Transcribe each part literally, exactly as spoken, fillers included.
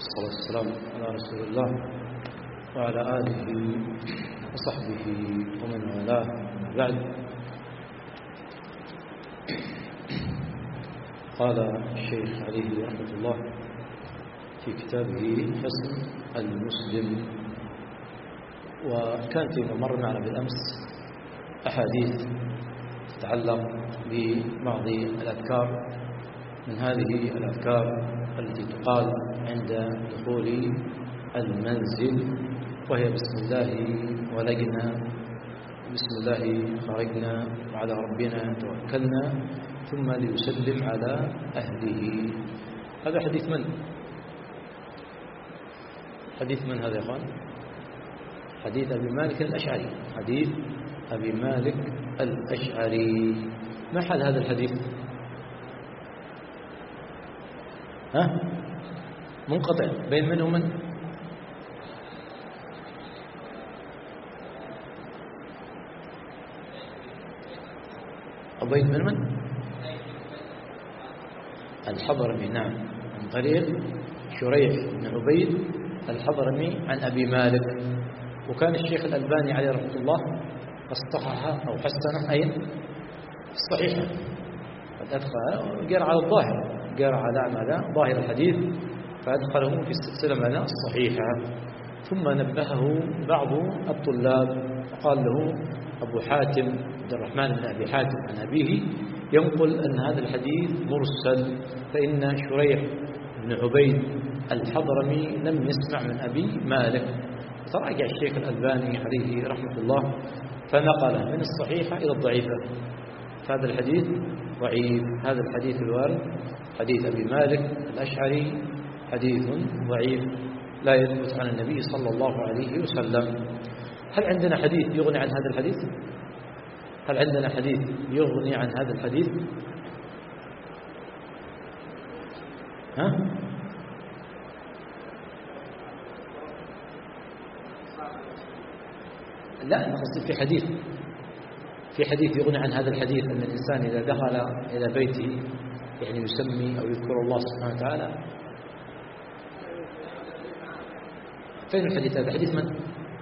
والصلاة والسلام على رسول الله وعلى آله وصحبه ومن والاه. بعد، قال الشيخ عليه رحمة الله في كتابه حصن المسلم، وكان فيما مر معنا بالأمس أحاديث تتعلق ببعض الأذكار، من هذه الأذكار التي تقال عند دخول المنزل، وهي بسم الله ولجنا، بسم الله خرجنا، وعلى ربنا توكلنا، ثم ليسلم على أهله. هذا حديث من؟ حديث من هذا يا أخوان؟ حديث أبي مالك الأشعري. حديث أبي مالك الأشعري. ما حال هذا الحديث؟ ها؟ منقطع بين من ومن؟ أبيت من من؟ الحضرمي. نعم، عن طريق شريح بن عبيد الحضرمي عن أبي مالك. وكان الشيخ الألباني عليه رحمة الله اصطحح أو حسنه أين؟ الصحيحة. قد أدخل قرأ على الظاهر، قرأ على ماذا؟ ظاهر الحديث، فأدخله في السلسلة ماذا؟ الصحيحة. ثم نبهه بعض الطلاب وقال له أبو حاتم عبد الرحمن بن أبي حاتم عن أبيه ينقل أن هذا الحديث مرسل، فإن شريح بن عبيد الحضرمي لم يسمع من أبي مالك. تراجع الشيخ الألباني عليه رحمة الله فنقله من الصحيحة إلى الضعيفة، فهذا الحديث ضعيف. هذا الحديث الوارد حديث أبي مالك الأشعري حديث ضعيف لا يثبت عن النبي صلى الله عليه وسلم. هل عندنا حديث يغني عن هذا الحديث؟ هل عندنا حديث يغني عن هذا الحديث؟ ها؟ لا، نقصد في حديث في حديث يغني عن هذا الحديث، أن الإنسان إذا دخل إلى بيته يعني يسمي أو يذكر الله سبحانه وتعالى. فين الحديث هذا؟ حديث من؟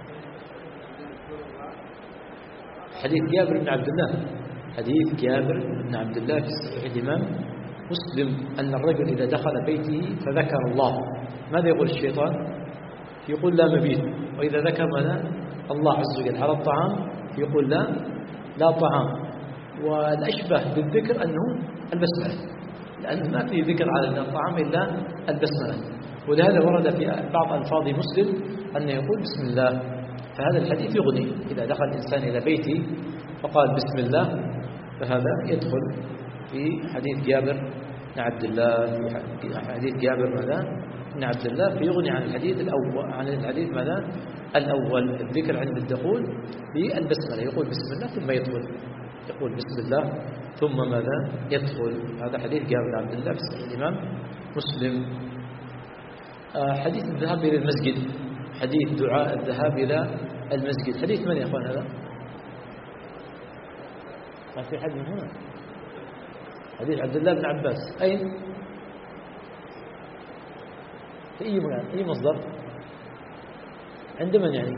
حديث جابر بن عبد الله. حديث جابر بن عبد الله في صحيح الإمام مسلم أن الرجل إذا دخل بيته فذكر الله، ماذا يقول الشيطان؟ يقول لا مبيت. وإذا ذكر ماذا؟ الله عز وجل على الطعام يقول لا لا طعام. والأشبه بالذكر أنه البسملة، لأن ما في ذكر على الطعام إلا البسملة. ولهذا ورد في بعض ألفاظ مسلم أنه يقول بسم الله. فهذا الحديث يغني. إذا دخل الإنسان إلى بيته فقال بسم الله فهذا يدخل في حديث جابر بن عبد الله، في حديث جابر ماذا؟ بن عبد الله، فيغني عن الحديث الأول، عن الحديث ماذا؟ الأول الذكر عند الدخول بالبسملة، يقول بسم الله ثم يدخل، يقول بسم الله ثم ماذا؟ يدخل. هذا حديث جابر بن عبد الله في صحيح الإمام مسلم. حديث الذهاب إلى المسجد، حديث دعاء الذهاب إلى المسجد، حديث من يا أخوان هذا؟ ما في حد من هنا؟ حديث عبد الله بن عباس. أين؟ في أي مكان؟ أي مصدر؟ عند من يعني؟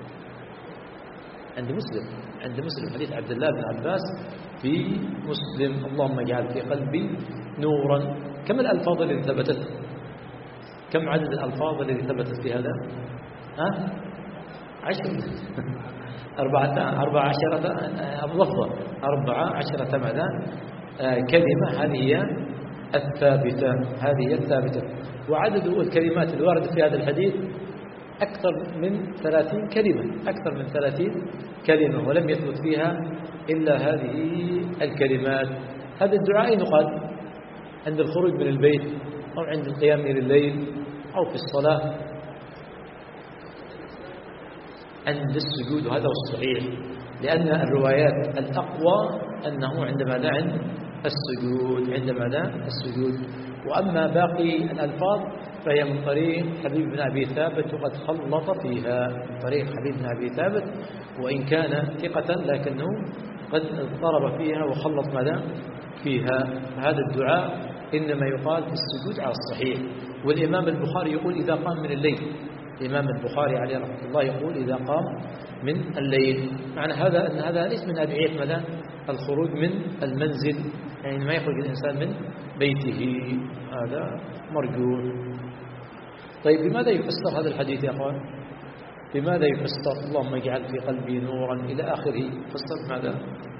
عند مسلم. عند مسلم حديث عبد الله بن عباس في مسلم. اللهم اجعل في قلبي نورا. كم الألفاظ التي ثبتت؟ كم عدد الألفاظ التي ثبتت في هذا؟ ها؟ عشر. أربعة أربعة عشرة لفظة، أربعة عشرة ماذا؟ آه كلمة. هذه هي الثابتة، هذه هي الثابتة. وعدد الكلمات الواردة في هذا الحديث أكثر من ثلاثين كلمة، أكثر من ثلاثين كلمة، ولم يثبت فيها إلا هذه الكلمات. هذا الدعاء يقال عند الخروج من البيت، أو عند القيام إلى الليل، أو في الصلاة، عند السجود. وهذا هو الصحيح، لأن الروايات الأقوى أنه عندما لا عند السجود، عندما لا السجود. وأما باقي الألفاظ فهي من طريق حبيب بن أبي ثابت، وقد خلط فيها، من طريق حبيب بن أبي ثابت، وإن كان ثقة لكنه قد ضرب فيها وخلط ماذا فيها. هذا الدعاء إنما يقال في السجود على الصحيح، والإمام البخاري يقول إذا قام من الليل. الإمام البخاري عليه رحمة الله يقول إذا قام من الليل. معنى هذا أن هذا ليس من أدعية ماذا؟ الخروج من المنزل، يعني ما يخرج الإنسان من بيته، هذا مرجو. طيب بماذا يفسر هذا الحديث يا أخوان؟ بماذا يفسر؟ اللهم اجعل في قلبي نورا إلى آخره. فسر ماذا؟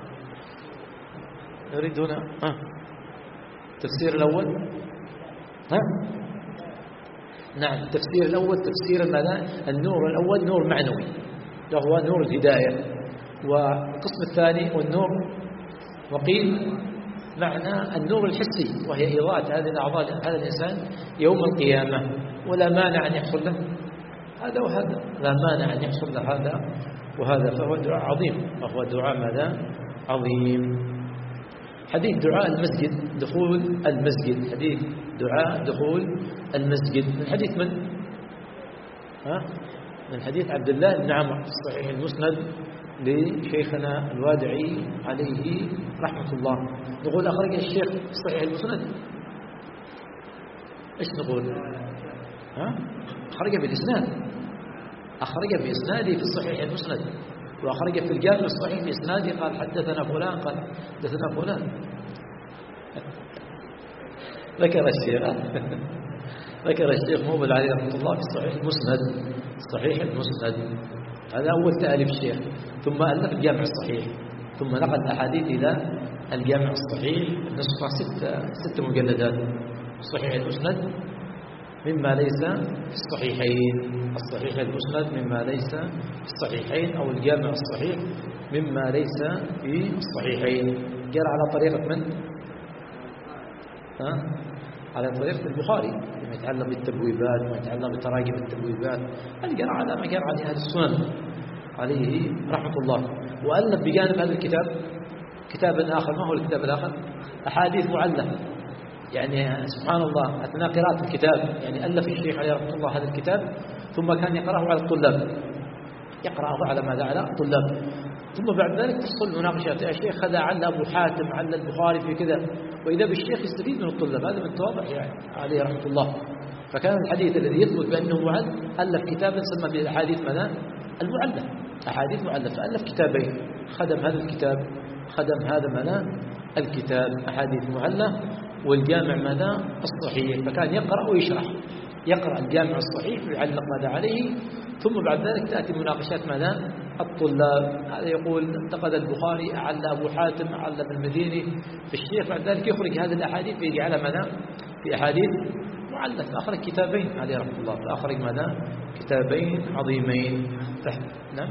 نريد هنا ها التفسير الأول. ها نعم، التفسير الأول تفسير ماذا؟ النور الأول نور معنوي وهو نور الهداية، والقسم الثاني والنور وقيل معنى النور الحسي وهي إضاءة هذه الأعضاء هذا الإنسان يوم القيامة، ولا مانع أن يحصل له هذا وهذا، لا مانع أن يحصل له هذا وهذا، فهو دعاء عظيم، وهو دعاء ماذا؟ عظيم. حديث دعاء المسجد، دخول المسجد، حديث دعاء دخول المسجد من حديث من؟ ها؟ من حديث عبد الله بن عمرو في الصحيح المسند لشيخنا الوادعي عليه رحمة الله. نقول أخرج الشيخ في الصحيح المسند، إيش نقول؟ ها؟ أخرج بالإسناد، أخرج بإسناده في الصحيح المسند، وأخرج في الجامع الصحيح بإسناده قال حدثنا فلان قال حدثنا فلان. ذكر الشيخ ذكر الشيخ موبل عليه رحمة الله في الصحيح المسند، صحيح المسند هذا أول تأليف الشيخ، ثم ألف الجامع الصحيح، ثم نقل الأحاديث إلى الجامع الصحيح، نسخة ست ست مجلدات. صحيح المسند مما ليس في الصحيحين، الصحيح المسند مما ليس في الصحيحين، أو الجامع الصحيح مما ليس في الصحيحين. جاء على طريقة من؟ ها؟ على طريقة البخاري لما يتعلم بالتبويبات وما يتعلم بتراجم التبويبات، هذا جرى على ما جرى عليه أهل السنن عليه رحمة الله. وألف بجانب هذا الكتاب كتابا آخر. ما هو الكتاب الآخر؟ أحاديث معلة، يعني سبحان الله أثناء قراءة الكتاب يعني ألف الشيخ عليه رحمة الله هذا الكتاب، ثم كان يقرأه على الطلاب، يقرأه على ماذا؟ على الطلاب، ثم بعد ذلك تحصل مناقشات، يا شيخ هذا عل أبو حاتم عل البخاري في كذا، وإذا بالشيخ يستفيد من الطلاب، هذا من التواضع يعني عليه رحمة الله. فكان الحديث الذي يثبت بأنه معل ألف كتابا سمى بالأحاديث ماذا؟ المعلة، أحاديث معلة، فألف كتابين، خدم هذا الكتاب خدم هذا ماذا؟ الكتاب أحاديث معلة، والجامع ماذا؟ الصحيح، فكان يقرأ ويشرح، يقرأ الجامع الصحيح ويعلق ماذا عليه، ثم بعد ذلك تأتي مناقشات ماذا؟ الطلاب. هذا يقول انتقد البخاري أعلى أبو حاتم أعلى ابن المديني في الشيخ، بعد ذلك يخرج هذه الأحاديث ويجعلها ماذا؟ في أحاديث معلة، فأخرج كتابين عليه رحمة الله، فأخرج ماذا؟ كتابين عظيمين. نعم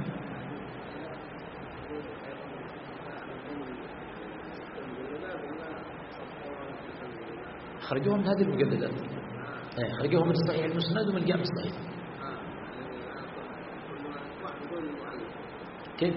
خرجوهم من هذه المجلدات، خرجوهم من الصحيح المسند ومن الجامع الصحيح. كيف؟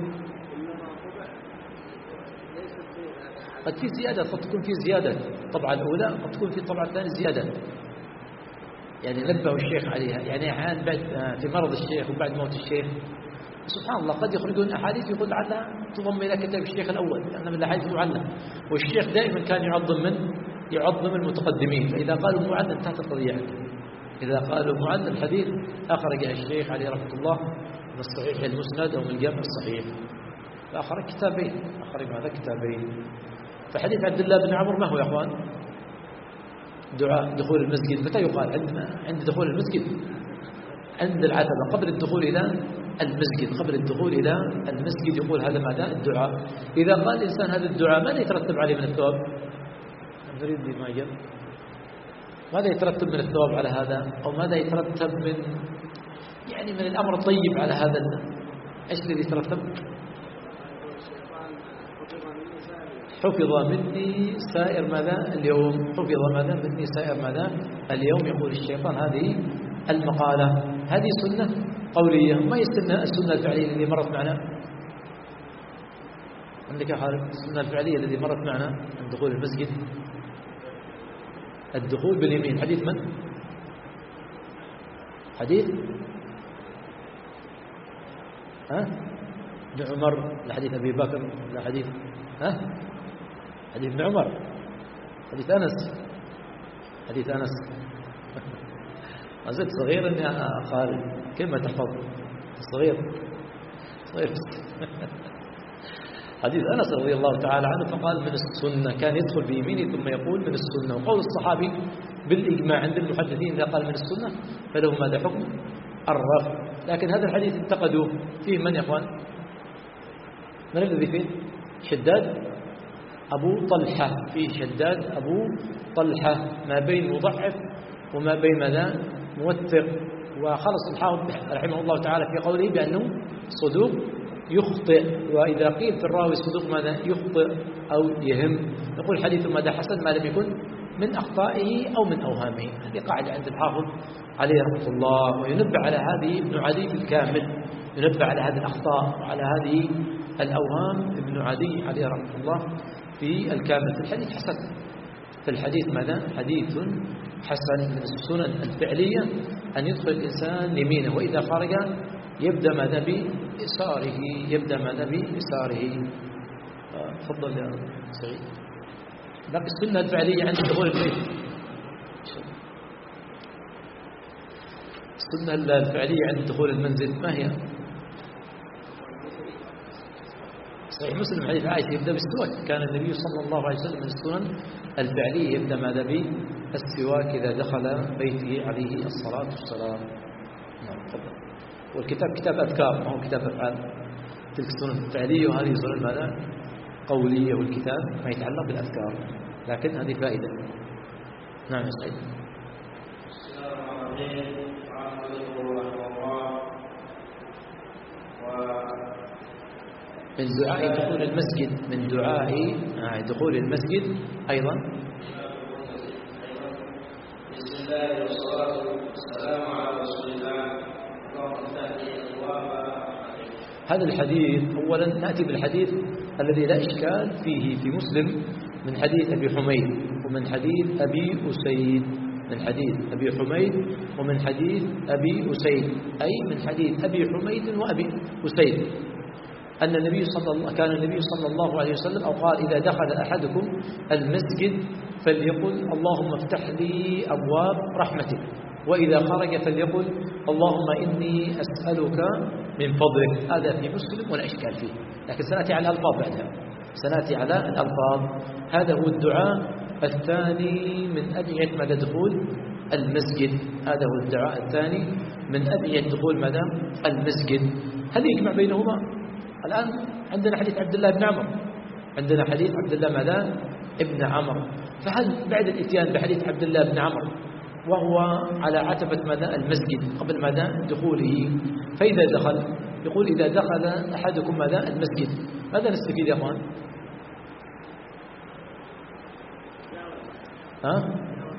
قد في زيادة، قد تكون في زيادة الطبعة الأولى، قد تكون في الطبعة الثانية زيادة، يعني نبه الشيخ عليها، يعني أحيانا بعد في مرض الشيخ وبعد موت الشيخ سبحان الله قد يخرجون أحاديث يقول لعلها تضم إلى كتاب الشيخ الأول، لأن من الأحاديث المعلة، والشيخ دائما كان يعظم من يعظم المتقدمين، فإذا قالوا معلل انتهت القضية عنده. إذا قالوا معلل الحديث أخرج الشيخ عليه رحمة الله من الصحيح المسند أو من الجامع الصحيح، فأخرج كتابين، أخرج هذا كتابين. فحديث عبد الله بن عمرو ما هو يا أخوان؟ دعاء دخول المسجد متى يقال؟ عند عند دخول المسجد، عند العتبة قبل الدخول إلى المسجد، قبل الدخول إلى المسجد يقول هذا ماذا؟ الدعاء. إذا قال الإنسان هذا الدعاء ماذا يترتب عليه من الثواب؟ نريد لي ما جاء ماذا يترتب من الثواب على هذا، أو ماذا يترتب من يعني من الأمر الطيب على هذا؟ إيش الذي يترتب؟ حفظ مني سائر ماذا اليوم، حفظ ماذا مني سائر ماذا اليوم، يقول الشيطان هذه المقالة. هذه سنة قولية، ما هي السنة السنة الفعلية التي مرت معنا؟ عندك حال السنة الفعلية التي مرت معنا عند دخول المسجد، الدخول باليمين. حديث من؟ حديث ها ابن عمر، لحديث أبي بكر، لحديث ها حديث ابن عمر، حديث أنس، حديث أنس ما زلت صغيرا يا خالد، كلمة تحفظ صغير صغير حديث أنس رضي الله تعالى عنه فقال من السنة، كان يدخل بيمينه ثم يقول من السنة. وقول الصحابي بالإجماع عند المحدثين إذا قال من السنة فله ماذا حكم الرفع. لكن هذا الحديث انتقدوا فيه من يا أخوان؟ من الذي فيه؟ شداد أبو طلحة، فيه شداد أبو طلحة ما بين مضعف وما بين ماذا موثق. وخلص الحافظ رحمه الله تعالى في قوله بأنه صدوق يخطئ، وإذا قيل في الراوي صدوق ماذا يخطئ أو يهم، يقول حديث ماذا حسن ما لم يكن من أخطائه أو من أوهامه. هذه قاعدة عند الحافظ عليه رحمه الله. وينبه على هذه ابن عدي في الكامل، ينبه على هذه الأخطاء وعلى هذه الأوهام ابن عدي عليه رحمه الله في الكامل. في الحديث حسن، في الحديث ماذا حديث حسن. من السنن الفعلية أن يدخل الإنسان يمينه، وإذا خرج يبدأ ماذا بيساره، يبدأ ماذا بيساره. تفضل يا سعيد. باقي السنة الفعلية عند دخول البيت. السنة الفعلية عند دخول المنزل ما هي؟ صحيح مسلم حديث عائشة يبدأ بالسواك، كان النبي صلى الله عليه وسلم من السنن الفعلية يبدأ ماذا بالسواك إذا دخل بيته عليه الصلاة والسلام. نعم تفضل. والكتاب كتاب أذكار ما هو كتاب أفعال، تلك السنن الفعلية وهذه السنن ماذا قولية، والكتاب ما يتعلق بالأذكار، لكن هذه فائدة. نعم يا سعيد. من دعاء دخول المسجد، من دعاء دخول المسجد أيضا بسم الله والصلاة والسلام على رسول الله. هذا الحديث أولا نأتي بالحديث الذي لا إشكال فيه في مسلم من حديث أبي حميد ومن حديث أبي أسيد، من حديث أبي حميد ومن حديث أبي أسيد، أي من حديث أبي حميد وأبي أسيد أن النبي صلى الله كان النبي صلى الله عليه وسلم أو قال إذا دخل أحدكم المسجد فليقل اللهم افتح لي أبواب رحمتك، وإذا خرج فليقل اللهم إني أسألك من فضلك. هذا في مسلم ولا إشكال فيه، لكن سنأتي على الألفاظ بعدها، سنأتي على الألفاظ. هذا هو الدعاء الثاني من أدعية مدى دخول المسجد، هذا هو الدعاء الثاني من أدعية دخول مدى المسجد. هل يجمع بينهما؟ الآن عندنا حديث عبد الله بن عمرو، عندنا حديث عبد الله ماذا ابن عمرو، فهل بعد الاتيان بحديث عبد الله بن عمرو وهو على عتبة ماذا المسجد قبل ماذا دخوله، فإذا دخل يقول إذا دخل أحدكم ماذا المسجد، ماذا نستفيد يا أخوان؟ ها؟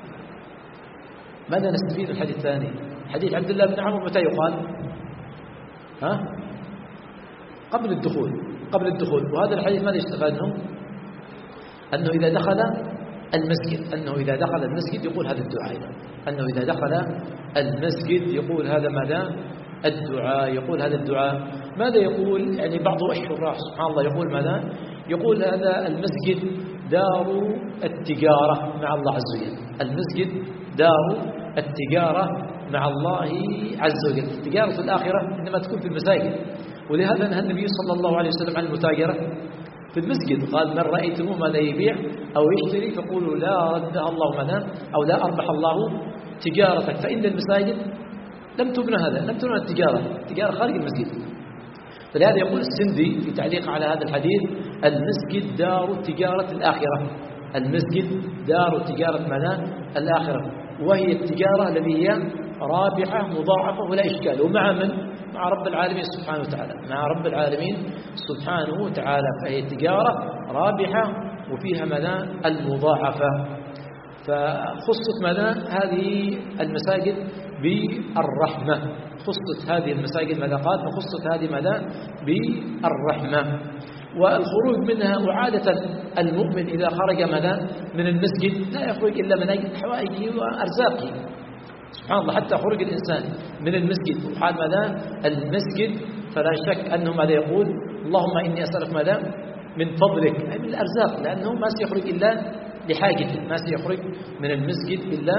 ماذا نستفيد من الحديث الثاني؟ حديث عبد الله بن عمرو متى يقال؟ ها؟ قبل الدخول، قبل الدخول. وهذا الحديث ماذا يستفاد منه؟ أنه إذا دخل المسجد، أنه إذا دخل المسجد يقول هذا الدعاء، أنه إذا دخل المسجد يقول هذا ماذا الدعاء، يقول هذا الدعاء. ماذا يقول؟ يعني بعض الشراح سبحان الله يقول ماذا؟ يقول هذا المسجد دار التجارة مع الله عز وجل، المسجد دار التجارة مع الله عز وجل. التجارة الآخرة إنما تكون في المساجد، ولهذا نهى النبي صلى الله عليه وسلم عن المتاجرة في المسجد، قال من رأيتموه ماذا يبيع أو يشتري فقولوا لا ردها الله ماذا أو لا أربح الله تجارتك، فإن المساجد لم تبنى هذا، لم تبنى التجارة، التجارة خارج المسجد. فلهذا يقول السندي في تعليق على هذا الحديث المسجد دار التجارة الآخرة، المسجد دار التجارة ماذا الآخرة، وهي التجارة التي هي رابحة مضاعفة ولا إشكال. ومع من؟ مع رب العالمين سبحانه وتعالى، مع رب العالمين سبحانه وتعالى، فهي تجارة رابحة وفيها ماذا المضاعفة. فخصت ماذا هذه المساجد بالرحمة، خصت هذه المساجد ماذا قال؟ فخصت هذه ماذا بالرحمة. والخروج منها وعادة المؤمن إذا خرج ماذا من المسجد لا يخرج إلا من أجل حوائجه وأرزاقه سبحان الله. حتى خروج الإنسان من المسجد وحال ماذا المسجد فلا شك أنه ماذا يقول اللهم إني أسألك ماذا من فضلك، أي من الأرزاق، لأنه ما سيخرج إلا لحاجته، ما سيخرج من المسجد إلا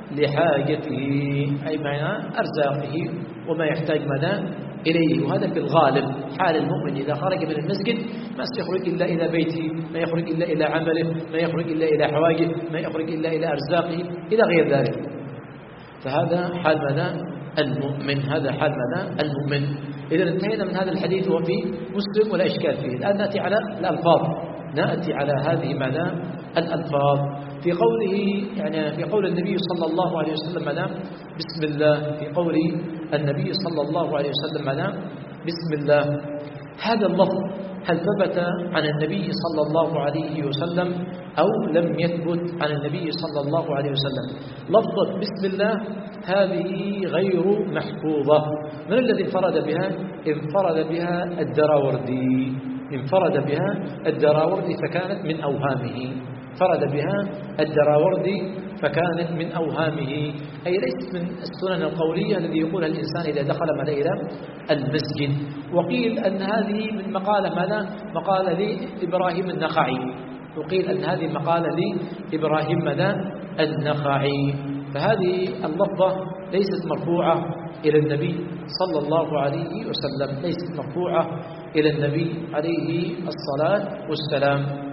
لحاجته، أي معنى أرزاقه وما يحتاج مدى إليه. وهذا في الغالب حال المؤمن إذا خرج من المسجد ما سيخرج إلا إلى بيته، ما يخرج إلا إلى عمله، ما يخرج إلا إلى حوائجه، ما يخرج إلا إلى أرزاقه إلى غير ذلك. فهذا حال مدى المؤمن، هذا حال مدى المؤمن. إذا انتهينا من هذا الحديث وفي مسلم ولا إشكال فيه. الآن نأتي على الألفاظ، نأتي على هذه مدى الألفاظ في قوله، يعني في قول النبي صلى الله عليه وسلم مدى بسم الله، في قول النبي صلى الله عليه وسلم مدى بسم الله. هذا اللفظ هل ثبت عن النبي صلى الله عليه وسلم أو لم يثبت عن النبي صلى الله عليه وسلم؟ لفظة بسم الله هذه غير محفوظة. من الذي انفرد بها؟ انفرد بها الدراوردي، انفرد بها الدراوردي فكانت من أوهامه، فرد بها الدراوردي فكانت من أوهامه، أي ليست من السنن القولية الذي يقولها الإنسان إذا دخل ماذا إلى المسجد. وقيل أن هذه من مقالة ماذا؟ مقالة لإبراهيم النخعي، وقيل أن هذه مقالة لإبراهيم ماذا؟ النخعي. فهذه اللفظة ليست مرفوعة إلى النبي صلى الله عليه وسلم، ليست مرفوعة إلى النبي عليه الصلاة والسلام.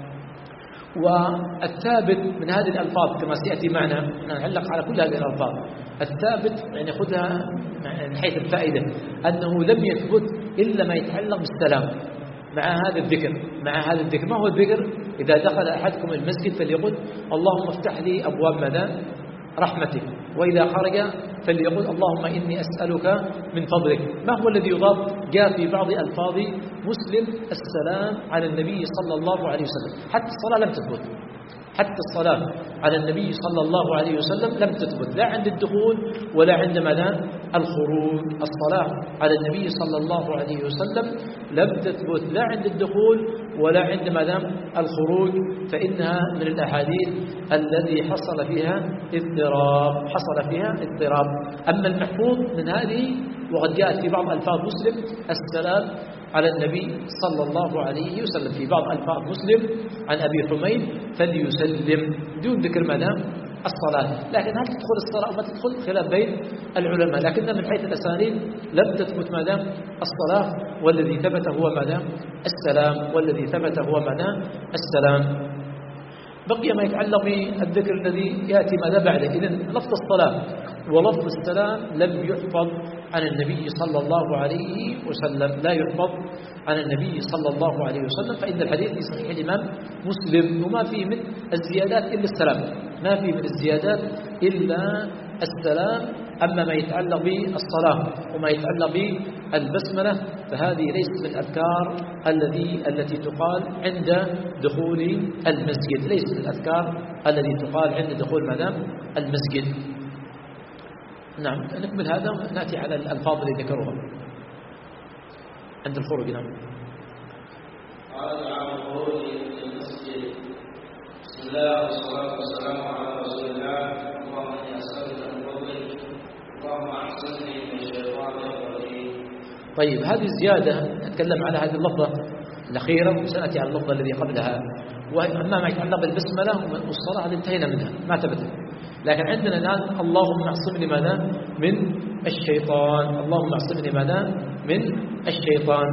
والثابت من هذه الألفاظ كما سيأتي معنا، نعلق على كل هذه الألفاظ. الثابت يعني خذها من حيث الفائدة أنه لم يثبت إلا ما يتعلق بالسلام مع هذا الذكر، مع هذا الذكر. ما هو الذكر؟ إذا دخل أحدكم المسجد فليقول اللهم افتح لي أبواب ماذا؟ رحمتك، وإذا خرج فليقول اللهم إني أسألك من فضلك. ما هو الذي يضاف؟ جاء في بعض ألفاظ مسلم السلام على النبي صلى الله عليه وسلم. حتى الصلاة لم تثبت، حتى الصلاة على النبي صلى الله عليه وسلم لم تثبت، لا عند الدخول ولا عند ماذا؟ الخروج. الصلاة على النبي صلى الله عليه وسلم لم تثبت لا عند الدخول ولا عند ماذا؟ الخروج، فإنها من الأحاديث الذي حصل فيها اضطراب، حصل فيها اضطراب. أما المحفوظ من هذه وقد جاءت في بعض ألفاظ مسلم السلام على النبي صلى الله عليه وسلم، في بعض ألفاظ مسلم عن أبي حميد فليسلم دون ذكر ماذا؟ الصلاة. لكن هل تدخل الصلاة أو ما تدخل؟ خلاف بين العلماء، لكن من حيث الأسانيد لم تثبت ماذا؟ الصلاة، والذي ثبت هو ماذا؟ السلام، والذي ثبت هو ماذا؟ السلام. بقي ما يتعلق بالذكر الذي يأتي ماذا بعده. إذن لفظ الصلاة ولفظ السلام لم يحفظ عن النبي صلى الله عليه وسلم، لا يحفظ عن النبي صلى الله عليه وسلم. فإن الحديث في صحيح الإمام مسلم وما فيه من الزيادات إلا السلام، ما فيه من الزيادات إلا السلام. أما ما يتعلق بالصلاة وما يتعلق بالبسملة فهذه ليست من الأذكار الذي التي تقال عند دخول المسجد، ليست من الأذكار التي تقال عند دخول ماذا؟ المسجد. نعم، نكمل هذا ونأتي على الألفاظ اللي ذكروها عند الخروج. نعم. قال عن الخروج من المسجد. بسم الله والصلاة والسلام على رسول الله. اللهم إني أسألك من فضلك، اللهم أحسنني من الشيطان الرجيم. طيب، هذه الزيادة نتكلم على هذه اللفظة الأخيرة وسنأتي على اللفظة الذي قبلها. وأما ما يتعلق بالبسملة والصلاة هذه انتهينا منها، ما ثبتت. لكن عندنا الآن اللهم اعصمني ماذا؟ من الشيطان، اللهم اعصمني ماذا؟ من الشيطان.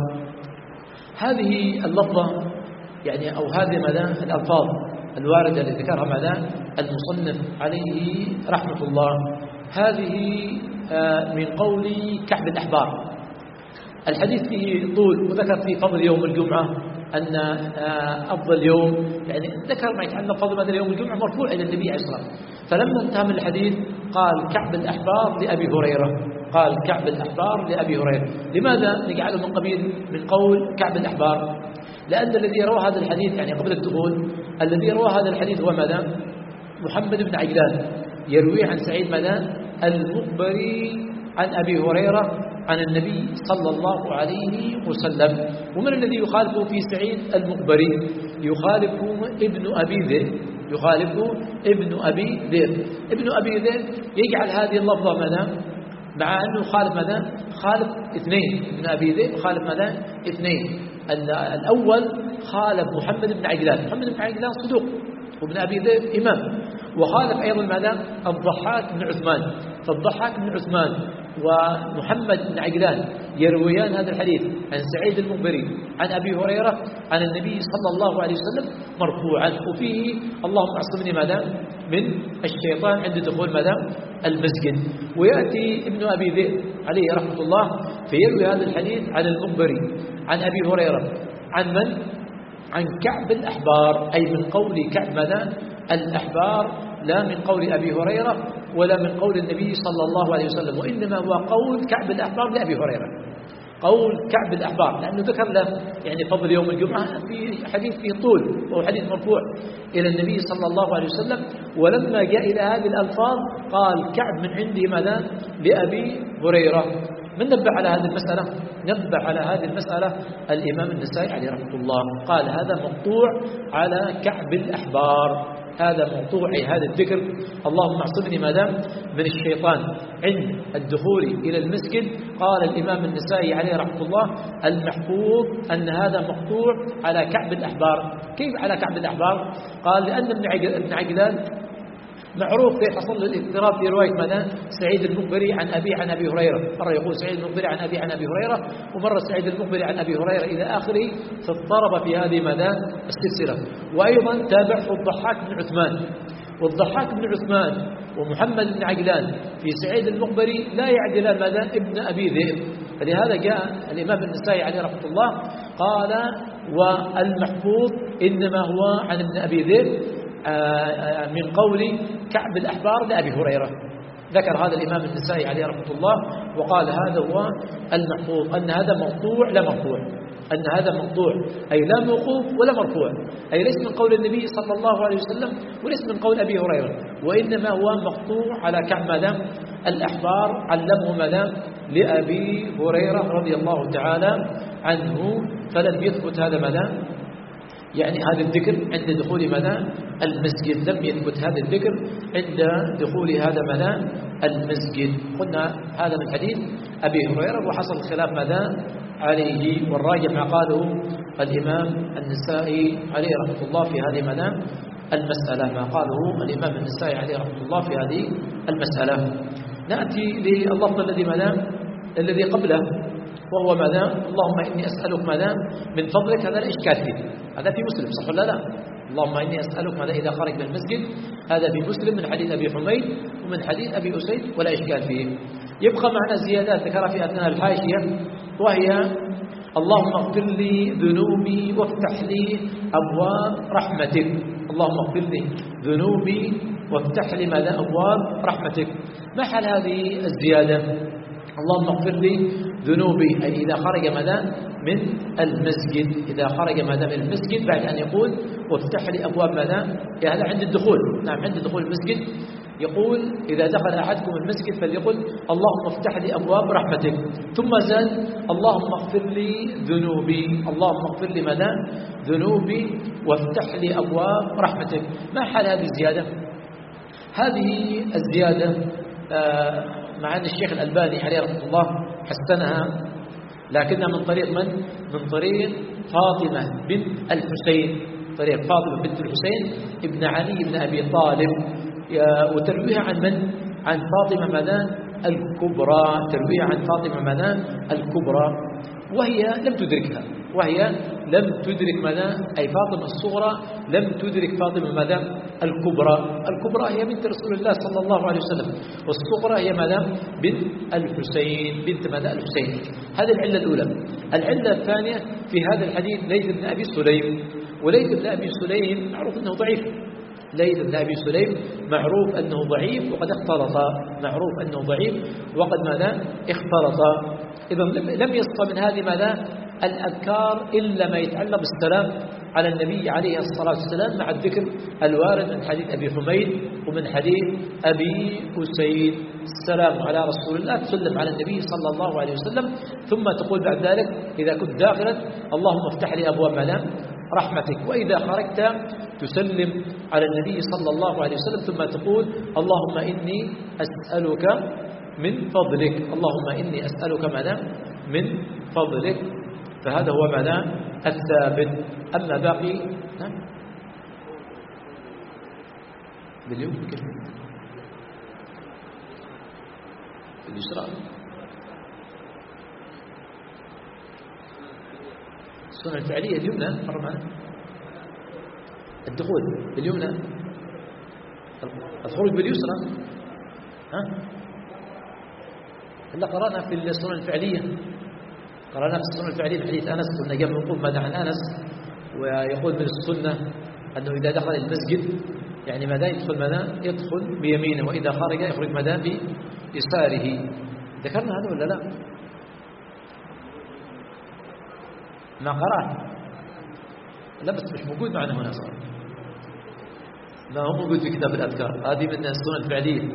هذه اللفظة يعني أو هذه ماذا؟ الألفاظ الواردة التي ذكرها ماذا؟ المصنف عليه رحمة الله، هذه من قول كعب الأحبار. الحديث فيه طول، وذكر في فضل يوم الجمعة أن أفضل يوم، يعني ذكر ما يتعلق فضل مثل يوم الجمعة مرفوع إلى النبي عليه الصلاة والسلام. فلما انتهى من الحديث قال كعب الأحبار لأبي هريرة، قال كعب الأحبار لأبي هريرة. لماذا نجعله من قبيل من قول كعب الأحبار؟ لأن الذي روى هذا الحديث يعني قبل الدخول، الذي روى هذا الحديث هو ماذا؟ محمد بن عجلان، يروي عن سعيد ماذا؟ المقبري عن أبي هريرة عن النبي صلى الله عليه وسلم. ومن الذي يخالفه في سعيد المقبري؟ يخالفه ابن أبي ذئب، يخالفه ابن أبي ذئب. ابن أبي ذئب يجعل هذه اللفظة ماذا؟ مع أنه خالف ماذا؟ خالف اثنين. ابن أبي ذئب خالف ماذا؟ اثنين. الأول خالف محمد بن عجلان، محمد بن عجلان صدوق، وابن أبي ذئب إمام. وخالف أيضا ماذا؟ الضحاك بن عثمان. فالضحاك بن عثمان ومحمد بن عجلان يرويان هذا الحديث عن سعيد المقبري عن أبي هريرة عن النبي صلى الله عليه وسلم مرفوعا، وفيه اللهم اعصمني ماذا؟ من الشيطان عند دخول ماذا؟ المسجد. ويأتي ابن أبي ذئب عليه رحمة الله فيروي هذا الحديث عن المقبري عن أبي هريرة عن من؟ عن كعب الأحبار، أي من قول كعب ماذا؟ الأحبار، لا من قول أبي هريرة ولا من قول النبي صلى الله عليه وسلم، وإنما هو قول كعب الأحبار لأبي هريرة، قول كعب الأحبار، لأنه ذكر له يعني فضل يوم الجمعة في حديث فيه طول، وهو حديث مرفوع إلى النبي صلى الله عليه وسلم. ولما جاء إلى هذه الألفاظ قال كعب من عندي ماذا؟ لأبي هريرة. من نبه على هذه المسألة؟ نبه على هذه المسألة الإمام النسائي عليه رحمة الله، قال هذا مقطوع على كعب الأحبار، هذا مقطوع، أي هذا الذكر اللهم اعصمني ماذا؟ من الشيطان عند الدخول إلى المسجد. قال الإمام النسائي عليه رحمة الله المحفوظ أن هذا مقطوع على كعب الأحبار. كيف على كعب الأحبار؟ قال لأن ابن عجلان معروف كيف حصل له الاضطراب في رواية ماذا؟ سعيد المقبري عن أبي عن أبي هريرة، مرة يقول سعيد المقبري عن أبي عن أبي هريرة، ومرة سعيد المقبري عن أبي هريرة إلى آخره، فاضطرب في هذه ماذا؟ السلسلة. وأيضا تابعه الضحاك بن عثمان، والضحاك بن عثمان ومحمد بن عجلان في سعيد المقبري لا يعدلان ماذا؟ ابن أبي ذئب. فلهذا جاء الإمام النسائي عليه رحمة الله قال والمحفوظ إنما هو عن ابن أبي ذئب من قول كعب الأحبار لأبي هريرة. ذكر هذا الإمام النسائي عليه رحمة الله وقال هذا هو المحفوظ، أن هذا مقطوع لا مرفوع، أن هذا مقطوع أي لا موقوف ولا مرفوع، أي ليس من قول النبي صلى الله عليه وسلم وليس من قول أبي هريرة، وإنما هو مقطوع على كعب ماذا؟ الأحبار، علمه ماذا؟ لأبي هريرة رضي الله تعالى عنه. فلم يثبت هذا ماذا؟ يعني هذا الذكر عند دخول ماذا؟ المسجد، لم يثبت هذا الذكر عند دخول هذا ماذا؟ المسجد. قلنا هذا من حديث أبي هريرة، وحصل الخلاف ماذا؟ عليه، والراجع ما قاله الإمام النسائي عليه رحمة الله في هذه ماذا؟ المسألة، ما قاله الإمام النسائي عليه رحمة الله في هذه المسألة. نأتي لللفظ الذي ماذا؟ الذي قبله، وهو ماذا؟ اللهم إني أسألك ماذا؟ من فضلك. هذا الإشكال فيه، هذا في مسلم صح ولا لا؟ اللهم إني أسألك ماذا إذا خرج من المسجد، هذا في مسلم من حديث أبي حميد ومن حديث أبي أسيد ولا إشكال فيه. يبقى معنا زيادات ذكرها في أثناء الحاشية، وهي اللهم اغفر لي ذنوبي وافتح لي أبواب رحمتك. اللهم اغفر لي ذنوبي وافتح لي ماذا؟ أبواب رحمتك. ما حال هذه الزيادة؟ اللهم اغفر لي ذنوبي، أي إذا خرج ماذا؟ من المسجد، إذا خرج ماذا؟ من المسجد، بعد أن يقول وافتح لي أبواب ماذا؟ هذا عند الدخول، نعم عند دخول المسجد يقول إذا دخل أحدكم المسجد فليقل اللهم افتح لي أبواب رحمتك، ثم زاد اللهم اغفر لي ذنوبي، اللهم اغفر لي ماذا؟ ذنوبي وافتح لي أبواب رحمتك. ما حال هذه الزيادة؟ هذه الزيادة آه مع أن الشيخ الألباني عليه رحمة الله حسنها، لكنها من طريق من؟ من طريق فاطمة بنت الحسين، طريق فاطمة بنت الحسين ابن علي بن أبي طالب، وترويها عن من؟ عن فاطمة ماذا؟ الكبرى، ترويها عن فاطمة ماذا؟ الكبرى، وهي لم تدركها، وهي لم تدرك ماذا؟ أي فاطمة الصغرى لم تدرك فاطمة ماذا؟ الكبرى. الكبرى هي بنت رسول الله صلى الله عليه وسلم، والصغرى هي ماذا؟ بنت الحسين، بنت ماذا؟ الحسين. هذه العلة الأولى. العلة الثانية في هذا الحديث ليث بن أبي سليم، وليث بن أبي سليم معروف أنه ضعيف، ليث بن أبي سليم معروف أنه ضعيف وقد اختلط، معروف أنه ضعيف وقد ماذا؟ اختلط. إذا لم يسقى من هذه ماذا؟ الأذكار إلا ما يتعلق بالسلام على النبي عليه الصلاة والسلام مع الذكر الوارد من حديث أبي حميد ومن حديث أبي أسيد. السلام على رسول الله، تسلم على النبي صلى الله عليه وسلم، ثم تقول بعد ذلك إذا كنت داخلا اللهم افتح لي أبواب ماذا؟ رحمتك. وإذا خرجت تسلم على النبي صلى الله عليه وسلم، ثم تقول اللهم إني أسألك من فضلك، اللهم إني أسألك ماذا؟ من فضلك. فهذا هو ماذا؟ الثابت. أما باقي باليوم كيف باليسرى. السنة الفعلية اليمنى مر معنا. الدخول باليمنى، الخروج باليسرى. ها إلا قرأنا في السنة الفعلية، قرأنا في السنة الفعلية في حديث أنس، كنا قبل نقول ماذا عن أنس، ويقول من السنة أنه إذا دخل المسجد يعني ماذا يدخل ماذا يدخل بيمينه، وإذا خرج يخرج ماذا بيساره. ذكرنا هذا ولا لا؟ ما قرأت لا بس مش موجود معنا هنا صار، لا هو موجود في كتاب الأذكار. هذه من السنة الفعلية.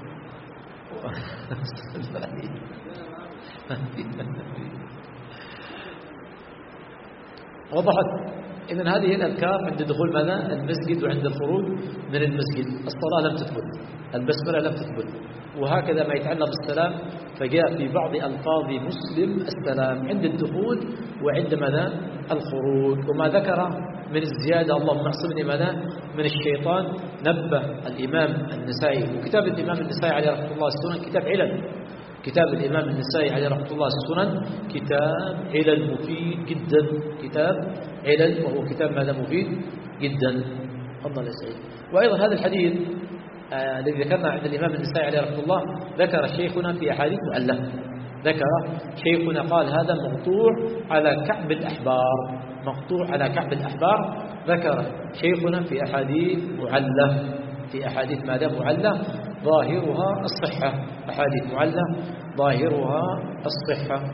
وضحت. إذن هذه الأذكار عند دخول ماذا المسجد وعند الخروج من المسجد. الصلاة لم تثبت، البسملة لم تثبت، وهكذا ما يتعلق بالسلام فجاء في بعض ألفاظ مسلم السلام عند الدخول وعند ماذا الخروج. وما ذكر من الزيادة اللهم اعصمني ماذا من الشيطان نبه الإمام النسائي. وكتاب الإمام النسائي عليه رحمة الله السنن كتاب علل. كتاب الإمام النسائي عليه رحمة الله السنن كتاب علل مفيد جدا، كتاب علل وهو كتاب ماذا مفيد جدا. تفضل يا سعيد. وأيضا هذا الحديث آه الذي ذكرنا عند الإمام النسائي عليه رحمة الله ذكر شيخنا في أحاديث معلة، ذكر شيخنا قال هذا مقطوع على كعب الأحبار، مقطوع على كعب الأحبار. ذكر شيخنا في أحاديث معلة، في أحاديث ماذا معلة ظاهرها الصحة، أحاديث معلة ظاهرها الصحة.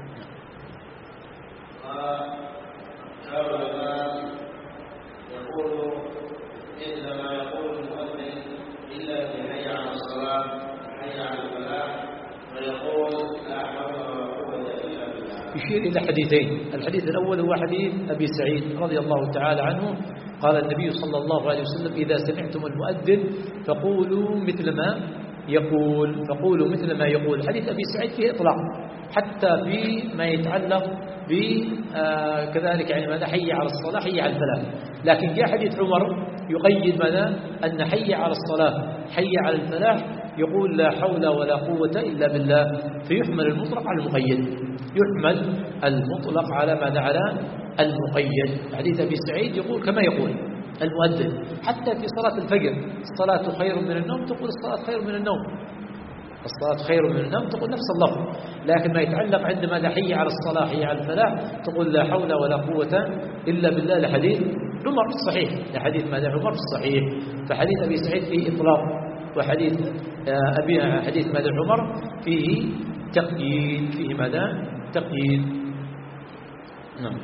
يقول إنما يقول المؤمن إلا بحي على الصلاة حي على الفلاح، ويقول لا حول ولا قوة إلا بالله. يشير إلى حديثين. الحديث الأول هو حديث أبي سعيد رضي الله تعالى عنه قال النبي صلى الله عليه وسلم إذا سمعتم المؤذن فقولوا مثل ما يقول، فقولوا مثل ما يقول. حديث أبي سعيد فيه إطلاق حتى فيما يتعلق بكذلك يعني ماذا حي على الصلاة حي على الفلاح، لكن جاء حديث عمر يقيد ماذا أن حي على الصلاة حي على الفلاح يقول لا حول ولا قوة إلا بالله، فيحمل المطلق على المقيد، يحمل المطلق على ماذا على المقيد. حديث أبي سعيد يقول كما يقول المؤذن حتى في صلاة الفجر الصلاة خير من النوم تقول الصلاة خير من النوم، الصلاة خير من النوم تقول نفس اللفظ، لكن ما يتعلق عندما حي على الصلاة حي على الفلاح تقول لا حول ولا قوة إلا بالله لحديث عمر الصحيح، لحديث ماذا عمر الصحيح. فحديث أبي سعيد فيه إطلاق، وحديث أبي حديث ماذا عمر فيه تقييد، فيه ماذا تقييد. نعم.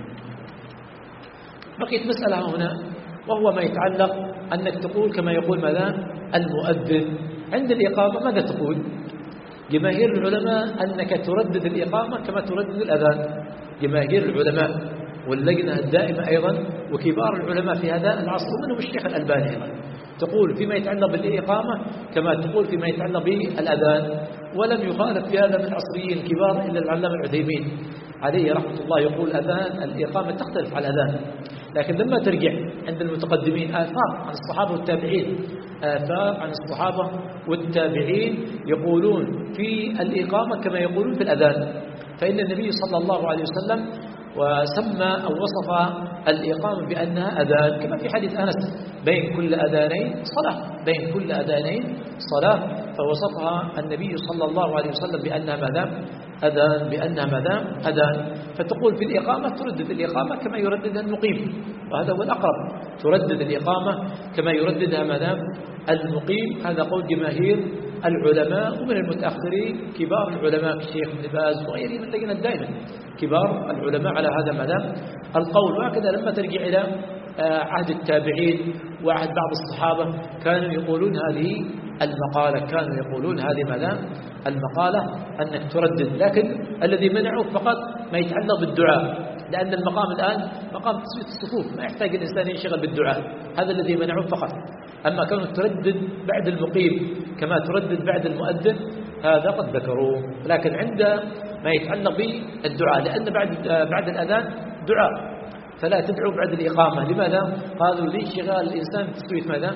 بقيت مسألة هنا وهو ما يتعلق أنك تقول كما يقول ماذا المؤذن عند الإقامة. ماذا تقول؟ جماهير العلماء أنك تردد الإقامة كما تردد الأذان، جماهير العلماء واللجنة الدائمة أيضا وكبار العلماء في هذا العصر ومنهم الشيخ الألباني أيضا تقول فيما يتعلق بالإقامة كما تقول فيما يتعلق بالأذان. ولم يخالف في هذا من العصريين الكبار إلا العلامة العثيمين عليه رحمة الله يقول أذان الإقامة تختلف على الأذان. لكن لما ترجع عند المتقدمين آثار عن الصحابة والتابعين، آثار عن الصحابة والتابعين يقولون في الإقامة كما يقولون في الأذان. فإن النبي صلى الله عليه وسلم وسمى أو وصف الإقامة بأنها أذان كما في حديث أنس بين كل أذانين صلاة، بين كل أذانين صلاة، فوصفها النبي صلى الله عليه وسلم بأنها ماذا أذان، بأنها ماذا أذان. فتقول في الإقامة تردد الإقامة كما يرددها المقيم، وهذا هو الأقرب، تردد الإقامة كما يرددها ماذا المقيم. هذا قول جماهير العلماء ومن المتأخرين كبار العلماء الشيخ ابن باز وغيره من اللجنة الدائمة كبار العلماء على هذا ماذا القول. وهكذا لما ترجع إلى عهد التابعين وعهد بعض الصحابة كانوا يقولون هذه المقالة، كانوا يقولون هذه ماذا المقالة أنك تردد. لكن الذي منعه فقط ما يتعلق بالدعاء، لأن المقام الآن مقام تسوية الصفوف ما يحتاج الإنسان ينشغل بالدعاء، هذا الذي منعه فقط. أما كانوا تردد بعد المقيم كما تردد بعد المؤذن هذا قد ذكروه. لكن عند ما يتعلق بالدعاء لأن بعد بعد الأذان دعاء فلا تدعو بعد الإقامة. لماذا؟ قالوا لانشغال الإنسان بتسوية ماذا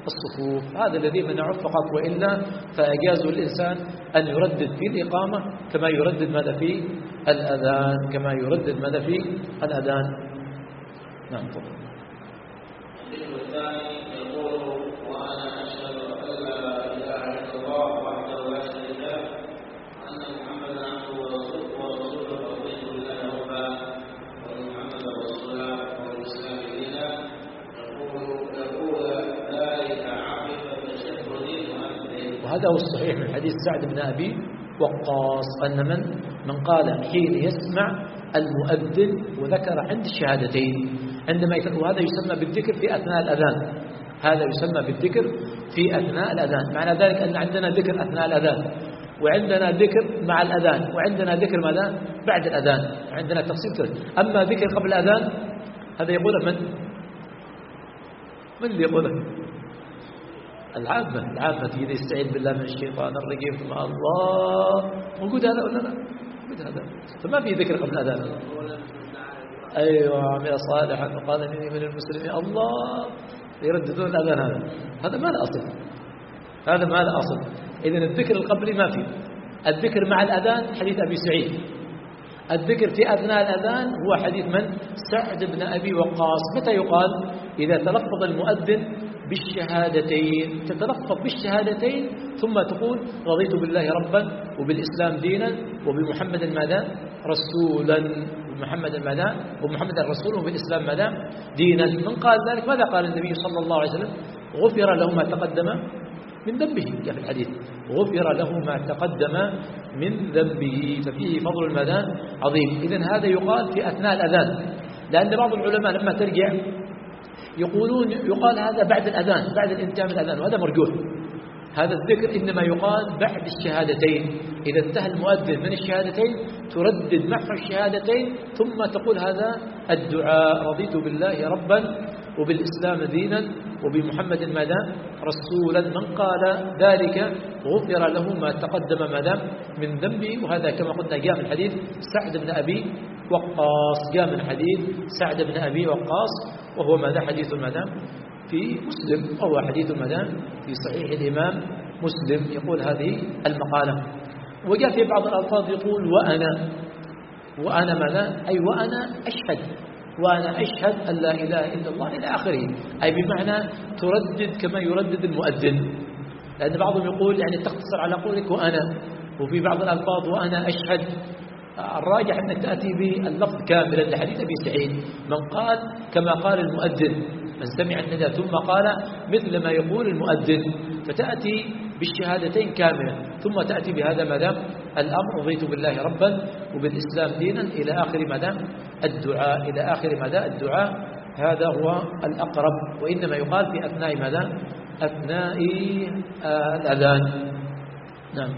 الصفوف. هذا الذي منعه فقط، وإلا فأجازوا الإنسان أن يردد في الإقامة كما يردد ماذا في الأذان، كما يردد ماذا في الأذان. نعم. الثاني يقول: وأنا أشهد أن لا إله إلا الله وحده لا شريك له وأن محمدا عبده ورسوله رضيت بالله ربا ومحمدا رسولا وبالإسلام دينا. يقول ذلك عقب تشهد المؤذن. وهذا هو الصحيح من حديث سعد بن أبي وقاص أن من من قال حين يسمع المؤذن وذكر عند الشهادتين عندما يتلو، وهذا يسمى بالذكر في أثناء الأذان. هذا يسمى بالذكر في أثناء الأذان. معنى ذلك أن عندنا ذكر أثناء الأذان، وعندنا ذكر مع الأذان، وعندنا ذكر ماذا بعد الأذان. عندنا تقسيم ثلاث. أما ذكر قبل الأذان هذا يقوله من؟ من اللي يقوله؟ العامة. العامة إذا يستعيذ بالله من الشيطان الرجيم ثم الله، موجود هذا ولا لا؟ موجود هذا. فما في ذكر قبل الأذان. أيوة عمل صالحا وقال إني من المسلمين الله، يرددون الأذان. هذا هذا ما له أصل، هذا ما له أصل. إذن الذكر القبلي ما في. الذكر مع الأذان حديث أبي سعيد. الذكر في أثناء الأذان هو حديث من؟ سعد بن أبي وقاص. متى يقال؟ إذا تلفظ المؤذن بالشهادتين، تتلفظ بالشهادتين ثم تقول رضيت بالله ربا وبالإسلام دينا وبمحمد ماذا رسولا، محمد ماذا ومحمد الرسول وبالإسلام ماذا دينا. من قال ذلك ماذا قال النبي صلى الله عليه وسلم؟ غفر له ما تقدم من ذنبه. جاء في الحديث غفر له ما تقدم من ذنبه، ففيه فضل ماذا عظيم. إذن هذا يقال في أثناء الأذان، لأن بعض العلماء لما ترجع يقولون يقال هذا بعد الأذان، بعد الانتهاء من الأذان، وهذا مرجوح. هذا الذكر إنما يقال بعد الشهادتين. إذا انتهى المؤذن من الشهادتين تردد معه الشهادتين ثم تقول هذا الدعاء رضيت بالله ربا وبالإسلام دينا وبمحمد ماذا رسولا. من قال ذلك غفر له ما تقدم ماذا من ذنبه. وهذا كما قلنا جاء من حديث سعد بن أبي وقاص، جاء من حديث سعد بن أبي وقاص، وهو ماذا حديث ماذا في مسلم، وهو حديث ماذا في صحيح الإمام مسلم. يقول هذه المقالة. وجاء في بعض الألفاظ يقول وأنا وأنا ماذا أي وأنا أشهد، وأنا أشهد أن لا إله إلا الله إلى آخره، أي بمعنى تردد كما يردد المؤذن. لأن بعضهم يقول يعني تقتصر على قولك وأنا، وفي بعض الألفاظ وأنا أشهد. الراجح أنك تأتي باللفظ كاملا لحديث أبي سعيد من قال كما قال المؤذن، من سمع النداء ثم قال مثل ما يقول المؤذن، فتأتي بالشهادتين كاملة ثم تأتي بهذا ماذا الأمر رضيت بالله ربا وبالإسلام دينا إلى آخر ماذا الدعاء، إلى آخر ماذا الدعاء. هذا هو الأقرب، وإنما يقال في أثناء ماذا أثناء الأذان. نعم.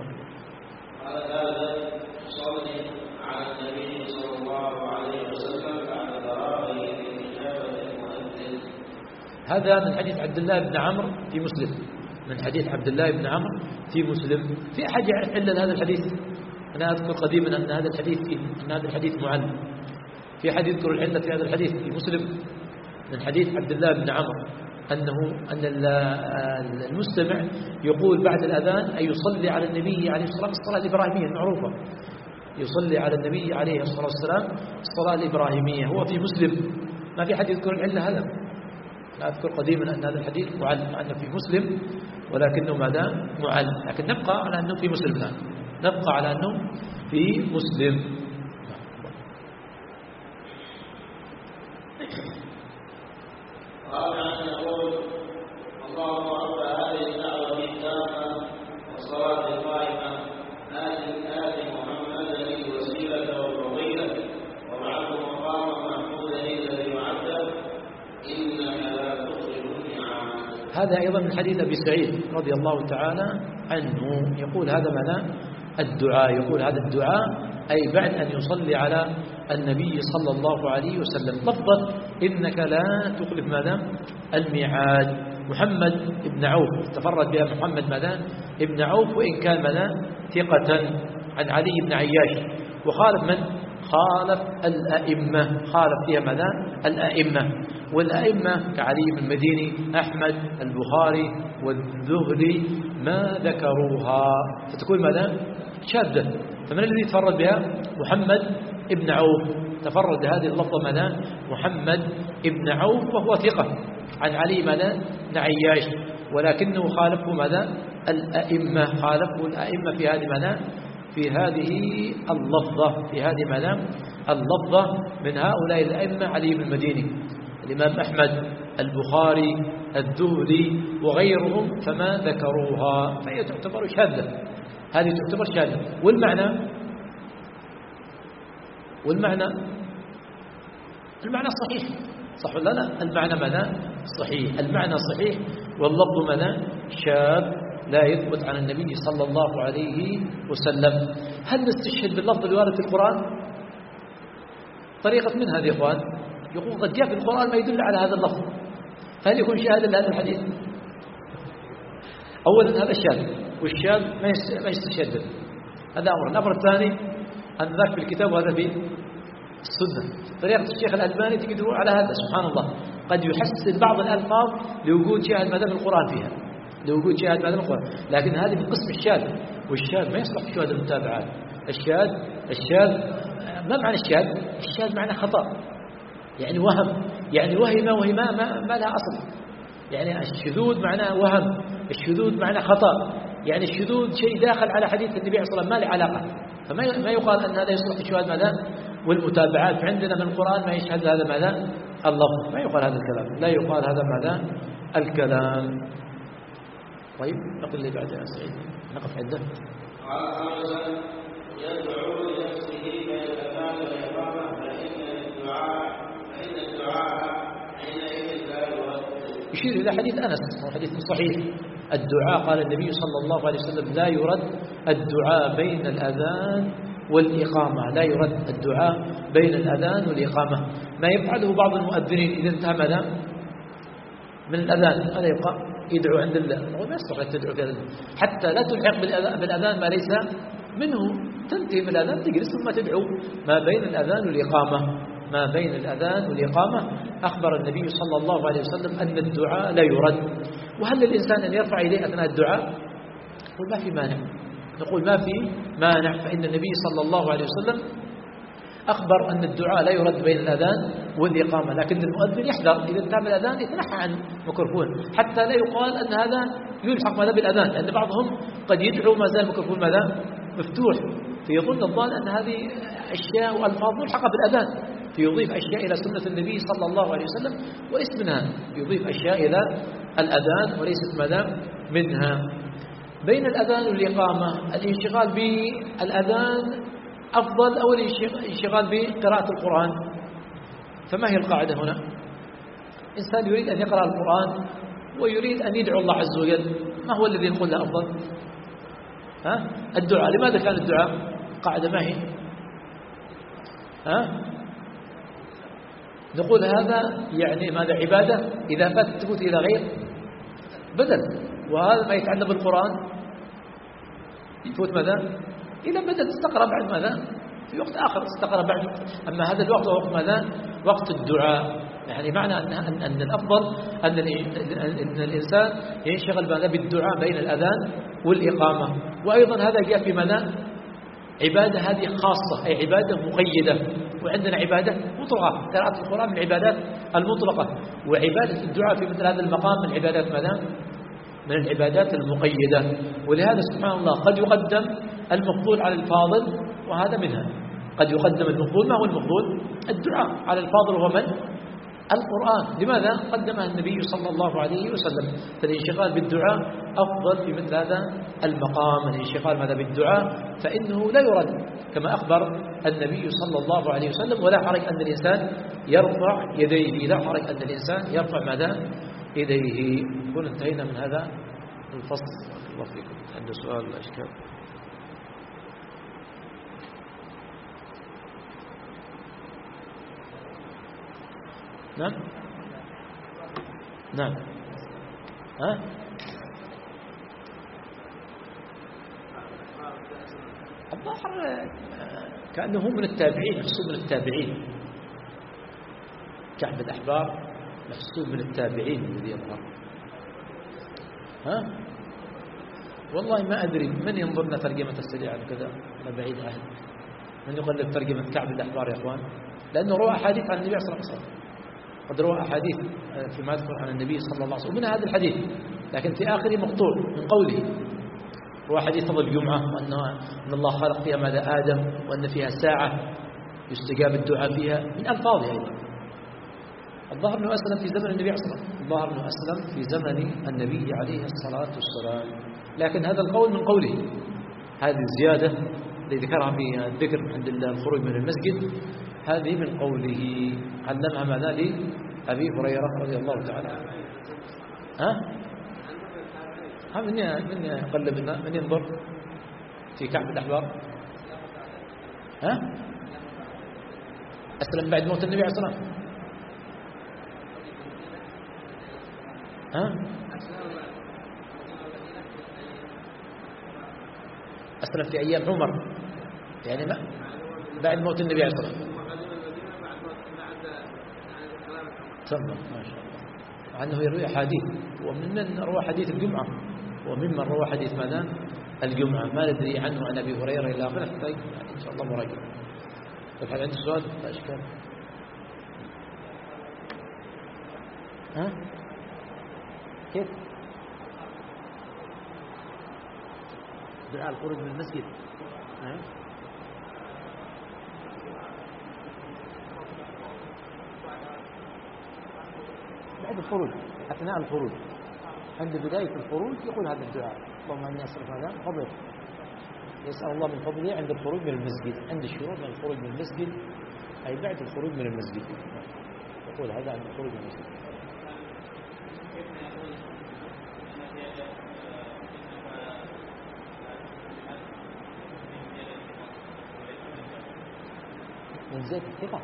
على النبي صلى الله عليه وسلم بعد فراغه من إجابة المؤذن. هذا من حديث عبد الله بن عمرو في مسلم، من حديث عبد الله بن عمرو في مسلم. في أحد يعلل هذا الحديث؟ أنا أذكر قديما أن هذا الحديث أن هذا الحديث معل. في أحد يذكر العلة في هذا الحديث في مسلم من حديث عبد الله بن عمرو أنه أن المستمع يقول بعد الأذان أن يصلي على النبي عليه الصلاة والسلام الصلاة الإبراهيمية المعروفة، يصلي على النبي عليه الصلاة والسلام الصلاة الإبراهيمية. هو في مسلم، ما في حد يذكر العلة هذا. لا أذكر قديما أن هذا الحديث معل، مع أنه في مسلم ولكنه ماذا معل، لكن نبقى على أنه في مسلم الآن، نبقى على أنه في مسلم. رابعا يقول اللهم رب هذه الدعوة التامة والصلاة القائمة آت آت محمدا الوسيلة والفضيلة وابعثه مقاما محمودا الذي وعده إنك لا تخلف الميعاد. هذا أيضا من حديث أبي سعيد رضي الله تعالى عنه. يقول هذا معنى الدعاء، يقول هذا الدعاء أي بعد أن يصلي على النبي صلى الله عليه وسلم. لفظة إنك لا تخلف ماذا الميعاد. محمد بن عوف تفرد بها محمد ماذا ابن عوف، وإن كان ماذا ثقة عن علي بن عياش، وخالف من خالف الأئمة، خالف فيها ماذا؟ الأئمة. والأئمة كعلي بن المديني، أحمد، البخاري والزهري ما ذكروها، فتكون ماذا؟ شاذة. فمن الذي تفرد بها؟ محمد ابن عوف، تفرد بهذه اللفظة ماذا؟ محمد ابن عوف، وهو ثقة عن علي ماذا؟ بن عياش، ولكنه خالفه ماذا؟ الأئمة، خالفه الأئمة في هذه ماذا؟ في هذه اللفظة، في هذه ماذا؟ اللفظة من هؤلاء الأئمة علي بن المديني، الإمام أحمد، البخاري، الزهري وغيرهم، فما ذكروها، فهي تعتبر شاذة، هذه تعتبر شاذة. والمعنى والمعنى المعنى صحيح، صح ولا لا؟ المعنى ماذا؟ صحيح، المعنى صحيح، واللفظ ماذا؟ شاذ، لا يثبت عن النبي صلى الله عليه وسلم. هل نستشهد باللفظ الوارد في القرآن؟ طريقة من هذه إخوان يقول قد جاء في القرآن ما يدل على هذا اللفظ، فهل يكون شاهدا لهذا الحديث؟ أولا هذا الشاذ، والشاذ ما يستشهد، هذا أمر. الأمر الثاني أن ذاك في الكتاب وهذا في السنة. طريقة الشيخ الألباني تقدروا على هذا، سبحان الله، قد يحسن بعض الألفاظ لوجود شاهد ماذا في القرآن فيها، لوجود شاهد ماذا في القرآن، لكن هذه من قسم الشاذ، والشاذ ما يصلح شهود المتابعات. الشاذ الشاذ ما معنى الشاذ؟ الشاذ معنى خطأ، يعني وهم، يعني وهم وهما ما, ما لها أصل. يعني الشذوذ معناه وهم، الشذوذ معناه خطأ، يعني الشذوذ شيء داخل على حديث النبي صلى الله عليه وسلم ما له علاقة، فما ما يقال أن هذا يصلح الشهود ماذا؟ والمتابعات. فعندنا من القرآن ما يشهد هذا ماذا؟ اللفظ، ما يقال هذا الكلام، لا يقال هذا ماذا؟ الكلام. طيب نقل اللي بعدها سعيد، نقف عنده. يدعو لنفسه بين الأذان والإقامة، فإن الدعاء فإن الدعاء حينئذ لا يرد. يشير إلى حديث أنس، هو حديث صحيح، الدعاء قال النبي صلى الله عليه وسلم لا يرد الدعاء بين الأذان والإقامة، لا يرد الدعاء بين الأذان والإقامة. ما يفعله بعض المؤذنين إذا انتهى ماذا؟ من الأذان، هذا يبقى يدعو عند الله، ما يصلح أن تدعو في الأذان، حتى لا تلحق بالأذان ما ليس منه، تنتهي من الأذان تجلس ثم تدعو. ما بين الأذان والإقامة، ما بين الأذان والإقامة أخبر النبي صلى الله عليه وسلم أن الدعاء لا يرد. وهل للإنسان أن يرفع إليه أثناء الدعاء؟ نقول ما في مانع، نقول ما في مانع، فإن النبي صلى الله عليه وسلم أخبر أن الدعاء لا يرد بين الأذان والإقامة، لكن المؤذن يحذر إذا انتهى من الأذان يتنحى عن الميكروفون، حتى لا يقال أن هذا يلحق ماذا بالأذان، لأن بعضهم قد يدعو ما زال الميكروفون ماذا مفتوح، فيظن الظان أن هذه أشياء وألفاظ ملحقة بالأذان، فيضيف أشياء إلى سنة النبي صلى الله عليه وسلم وليس منها، يضيف أشياء إلى الأذان وليست ماذا منها. بين الأذان والإقامة الانشغال بالأذان أفضل أو الانشغال بقراءة القرآن؟ فما هي القاعدة هنا؟ إنسان يريد أن يقرأ القرآن ويريد أن يدعو الله عز وجل، ما هو الذي نقول له أفضل؟ ها؟ الدعاء. لماذا كان الدعاء؟ قاعدة ما هي؟ ها؟ نقول هذا يعني ماذا؟ عبادة، إذا فات تفوت إلى غير بدل، وهذا ما يتعلق بالقرآن يفوت ماذا؟ إلى بدل تستقرأ بعد ماذا؟ في وقت آخر تستقرأ بعد. أما هذا الوقت هو وقت ماذا؟ وقت الدعاء. يعني معنى أن, أن, أن الأفضل أن, أن الإنسان ينشغل ماذا؟ بالدعاء بين الأذان والإقامة. وأيضا هذا جاء في ماذا؟ عبادة هذه خاصة، أي عبادة مقيدة، وعندنا عبادة مطلقة، قراءة القرآن من العبادات المطلقة، وعبادة الدعاء في مثل هذا المقام من العبادات ماذا؟ من العبادات المقيدة. ولهذا سبحان الله قد يقدم المفضول على الفاضل، وهذا منها. قد يقدم المفضول، ما هو المفضول؟ الدعاء على الفاضل، وهو من؟ القرآن. لماذا قدمها النبي صلى الله عليه وسلم؟ فالانشغال بالدعاء أفضل في مثل هذا المقام، الانشغال ماذا؟ بالدعاء، فإنه لا يرد كما أخبر النبي صلى الله عليه وسلم. ولا حرج أن الإنسان يرفع يديه، لا حرج أن الإنسان يرفع ماذا؟ يديه. نكون انتهينا من هذا الفصل. الله فيكم. عنده سؤال ولا إشكال؟ نعم نعم ها الله ظهر كأنه هم من التابعين، محسوب من التابعين. كعب الأحبار محسوب من التابعين الذي يظهر. ها والله ما أدري من ينظرنا ترجمة السريعة كذا، أنا بعيد عنه. من يقلب ترجمة كعب الأحبار يا أخوان؟ لأنه روى أحاديث عن النبي صلى الله عليه وسلم، قد روى أحاديث فيما يذكر عن النبي صلى الله عليه وسلم، ومن هذا الحديث لكن في آخره مقطوع من قوله. روى حديث فضل الجمعة، وأن أن الله خلق فيها ماذا آدم، وأن فيها ساعة يستجاب الدعاء فيها، من ألفاظها أيضا. الظاهر أنه أسلم في زمن النبي صلى الله عليه وسلم، الظاهر أنه أسلم في زمن النبي عليه الصلاة والسلام، لكن هذا القول من قوله. هذه الزيادة التي ذكرها في الذكر عند الخروج من المسجد، هذه من قوله، علمها ماذا لأبي هريرة رضي الله تعالى عنه. ها؟ ها من من يقلب لنا، من ينظر في كعب الأحبار؟ ها؟ أسلم بعد موت النبي عليه الصلاة والسلام. ها؟ أسلم في أيام عمر، يعني ما بعد موت النبي عليه الصلاة والسلام. تمام ما شاء الله. عنه يروي حديث، ومن روى حديث الجمعة، وممن روى حديث ماذا الجمعة، ما ندري عنه عن أبي هريرة إلى آخره. طيب إن شاء الله مراجع. طيب هل عندي سؤال؟ لا إشكال. ها كيف دعاء الخروج من المسجد؟ ها بعد الخروج، أثناء الخروج، عند بداية الخروج يقول هذا الدعاء: اللهم إني أسألك هذا فضلك. يسأل الله من فضله عند الخروج من المسجد، عند الشروط من الخروج من المسجد، أي بعد الخروج من المسجد يقول هذا عند الخروج من المسجد. من زيت الثقة،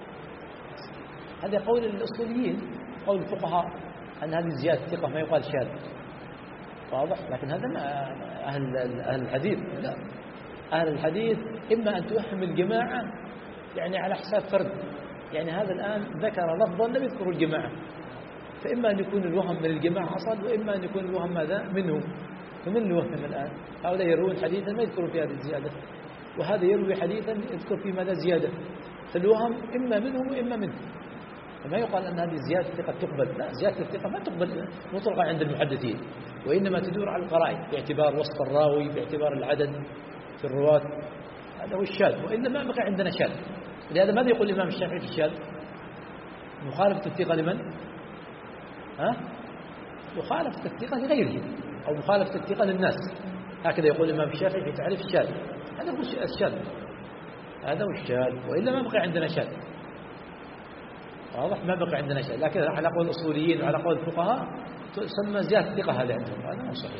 هذا قول الأصوليين، قول الفقهاء أن هذه زيادة الثقة ما يقال شاذ، واضح. لكن هذا ما أهل أهل الحديث، لا، أهل الحديث إما أن توهم الجماعة يعني على حساب فرد، يعني هذا الآن ذكر لفظا لم يذكره الجماعة، فإما أن يكون الوهم من الجماعة أصل، وإما أن يكون الوهم ماذا منهم. فمن الوهم الآن؟ هؤلاء يروون حديثا ما يذكرون في هذه الزيادة، وهذا يروي حديثا يذكر في ماذا زيادة، فالوهم إما منهم وإما منه. فما يقال أن هذه زيادة الثقة تقبل، لا، زيادة الثقة ما تقبل مطلقة عند المحدثين، وإنما تدور على القرائن باعتبار وصف الراوي، باعتبار العدد في الرواة، هذا هو الشاذ، وإلا ما بقى عندنا شاذ. لهذا ماذا يقول الإمام الشافعي في الشاذ؟ مخالفة الثقة لمن؟ ها؟ مخالفة الثقة لغيره، أو مخالفة الثقة للناس، هكذا يقول الإمام الشافعي في تعريف الشاذ. هذا هو الشاذ، هذا هو الشاذ، وإلا ما بقى عندنا شاذ، واضح، ما بقى عندنا شاذ. لكن على قول الأصوليين وعلى قول الفقهاء تسمى زيادة الثقة، هذا عندهم، هذا مو صحيح.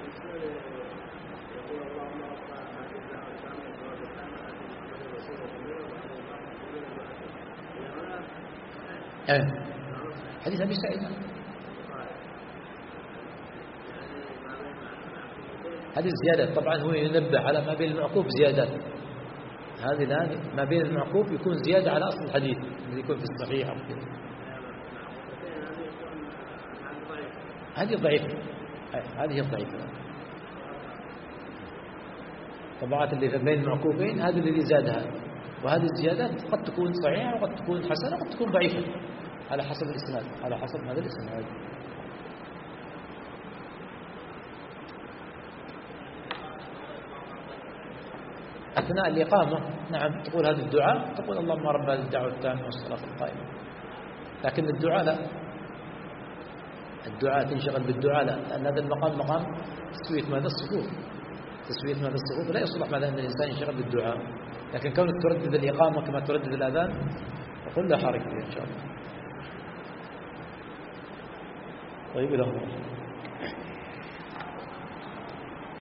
أيه. حديث أبي سعيد، هذه الزيادات طبعا هو ينبه على ما بين المعقوف زيادات، هذه الآن ما بين المعقوف يكون زيادة على أصل الحديث الذي يكون في الصحيح أو كذا، هذه ضعيفة، هذه الضعيفة. طبعات اللي بين المعقوفين هذا الذي زادها، وهذه الزيادات قد تكون صحيحة وقد تكون حسنة وقد تكون ضعيفة على حسب الإسناد، على حسب هذا الإسناد. أثناء الإقامة نعم تقول هذا الدعاء، تقول اللهم رب هذه الدعوة التامة والصلاة القائمة، لكن الدعاء لا، الدعاء تنشغل بالدعاء لا، لأن هذا المقام مقام تسوية ماذا الصفوف، تسوية ماذا الصفوف، لا يصلح ماذا أن الإنسان ينشغل بالدعاء، لكن كونك تردد الإقامة كما تردد الأذان فقل لا حرج فيه إن شاء الله. طيب إلى هنا.